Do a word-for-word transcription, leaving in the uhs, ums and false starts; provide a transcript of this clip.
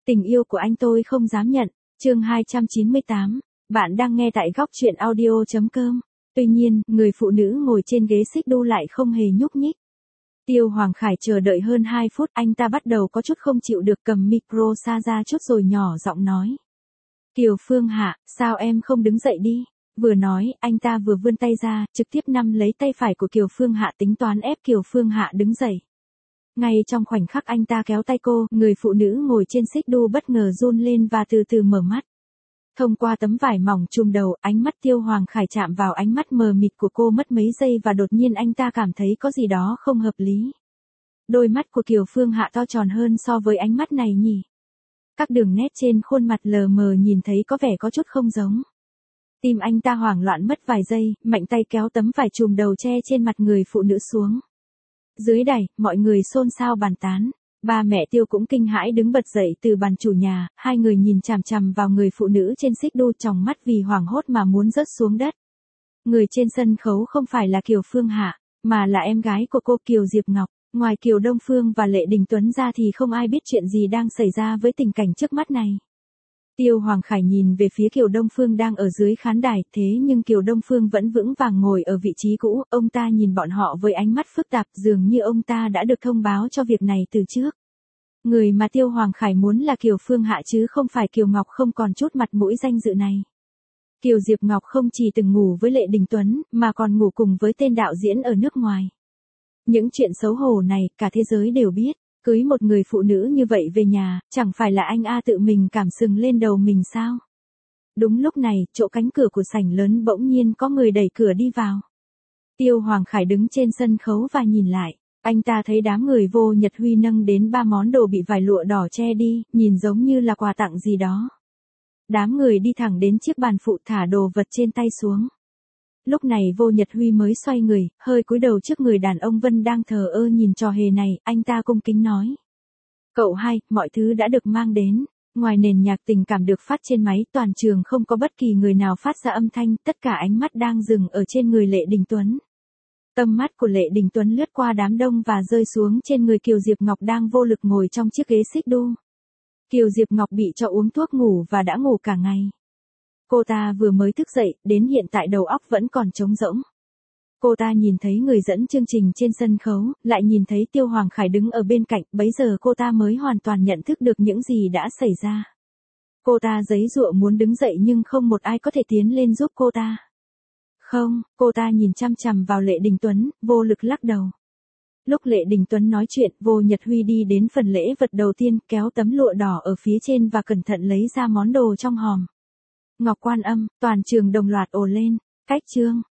Tình yêu của anh tôi không dám nhận. Chương hai trăm chín mươi tám. Bạn đang nghe tại góc truyện audio chấm com. Tuy nhiên, người phụ nữ ngồi trên ghế xích đu lại không hề nhúc nhích. Tiêu Hoàng Khải chờ đợi hơn hai phút, anh ta bắt đầu có chút không chịu được, cầm micro xa ra chút rồi nhỏ giọng nói. Kiều Phương Hạ, sao em không đứng dậy đi? Vừa nói, anh ta vừa vươn tay ra, trực tiếp nắm lấy tay phải của Kiều Phương Hạ, tính toán ép Kiều Phương Hạ đứng dậy. Ngay trong khoảnh khắc anh ta kéo tay cô, người phụ nữ ngồi trên xích đu bất ngờ run lên và từ từ mở mắt. Thông qua tấm vải mỏng trùm đầu, ánh mắt Tiêu Hoàng Khải chạm vào ánh mắt mờ mịt của cô mất mấy giây và đột nhiên anh ta cảm thấy có gì đó không hợp lý. Đôi mắt của Kiều Phương Hạ to tròn hơn so với ánh mắt này nhỉ? Các đường nét trên khuôn mặt lờ mờ nhìn thấy có vẻ có chút không giống. Tim anh ta hoảng loạn mất vài giây, mạnh tay kéo tấm vải trùm đầu che trên mặt người phụ nữ xuống. Dưới đài, mọi người xôn xao bàn tán. Ba mẹ Tiêu cũng kinh hãi đứng bật dậy từ bàn chủ nhà, hai người nhìn chằm chằm vào người phụ nữ trên xích đu, tròng mắt vì hoảng hốt mà muốn rớt xuống đất. Người trên sân khấu không phải là Kiều Phương Hạ, mà là em gái của cô, Kiều Diệp Ngọc. Ngoài Kiều Đông Phương và Lệ Đình Tuấn ra thì không ai biết chuyện gì đang xảy ra với tình cảnh trước mắt này. Tiêu Hoàng Khải nhìn về phía Kiều Đông Phương đang ở dưới khán đài, thế nhưng Kiều Đông Phương vẫn vững vàng ngồi ở vị trí cũ, ông ta nhìn bọn họ với ánh mắt phức tạp, dường như ông ta đã được thông báo cho việc này từ trước. Người mà Tiêu Hoàng Khải muốn là Kiều Phương Hạ chứ không phải Kiều Ngọc, không còn chút mặt mũi danh dự này. Kiều Diệp Ngọc không chỉ từng ngủ với Lệ Đình Tuấn, mà còn ngủ cùng với tên đạo diễn ở nước ngoài. Những chuyện xấu hổ này, cả thế giới đều biết. Cưới một người phụ nữ như vậy về nhà, chẳng phải là anh A tự mình cảm sừng lên đầu mình sao? Đúng lúc này, chỗ cánh cửa của sảnh lớn bỗng nhiên có người đẩy cửa đi vào. Tiêu Hoàng Khải đứng trên sân khấu và nhìn lại. Anh ta thấy đám người Vô Nhật Huy nâng đến ba món đồ bị vải lụa đỏ che đi, nhìn giống như là quà tặng gì đó. Đám người đi thẳng đến chiếc bàn phụ thả đồ vật trên tay xuống. Lúc này Vô Nhật Huy mới xoay người, hơi cúi đầu trước người đàn ông Vân đang thờ ơ nhìn trò hề này, anh ta cung kính nói. Cậu hai, mọi thứ đã được mang đến. Ngoài nền nhạc tình cảm được phát trên máy, toàn trường không có bất kỳ người nào phát ra âm thanh, tất cả ánh mắt đang dừng ở trên người Lệ Đình Tuấn. Tầm mắt của Lệ Đình Tuấn lướt qua đám đông và rơi xuống trên người Kiều Diệp Ngọc đang vô lực ngồi trong chiếc ghế xích đu. Kiều Diệp Ngọc bị cho uống thuốc ngủ và đã ngủ cả ngày. Cô ta vừa mới thức dậy, đến hiện tại đầu óc vẫn còn trống rỗng. Cô ta nhìn thấy người dẫn chương trình trên sân khấu, lại nhìn thấy Tiêu Hoàng Khải đứng ở bên cạnh, bấy giờ cô ta mới hoàn toàn nhận thức được những gì đã xảy ra. Cô ta giãy giụa muốn đứng dậy nhưng không một ai có thể tiến lên giúp cô ta. Không, cô ta nhìn chăm chằm vào Lệ Đình Tuấn, vô lực lắc đầu. Lúc Lệ Đình Tuấn nói chuyện, Vô Nhật Huy đi đến phần lễ vật đầu tiên, kéo tấm lụa đỏ ở phía trên và cẩn thận lấy ra món đồ trong hòm. Ngọc Quan Âm, toàn trường đồng loạt ồ lên. Cách chương.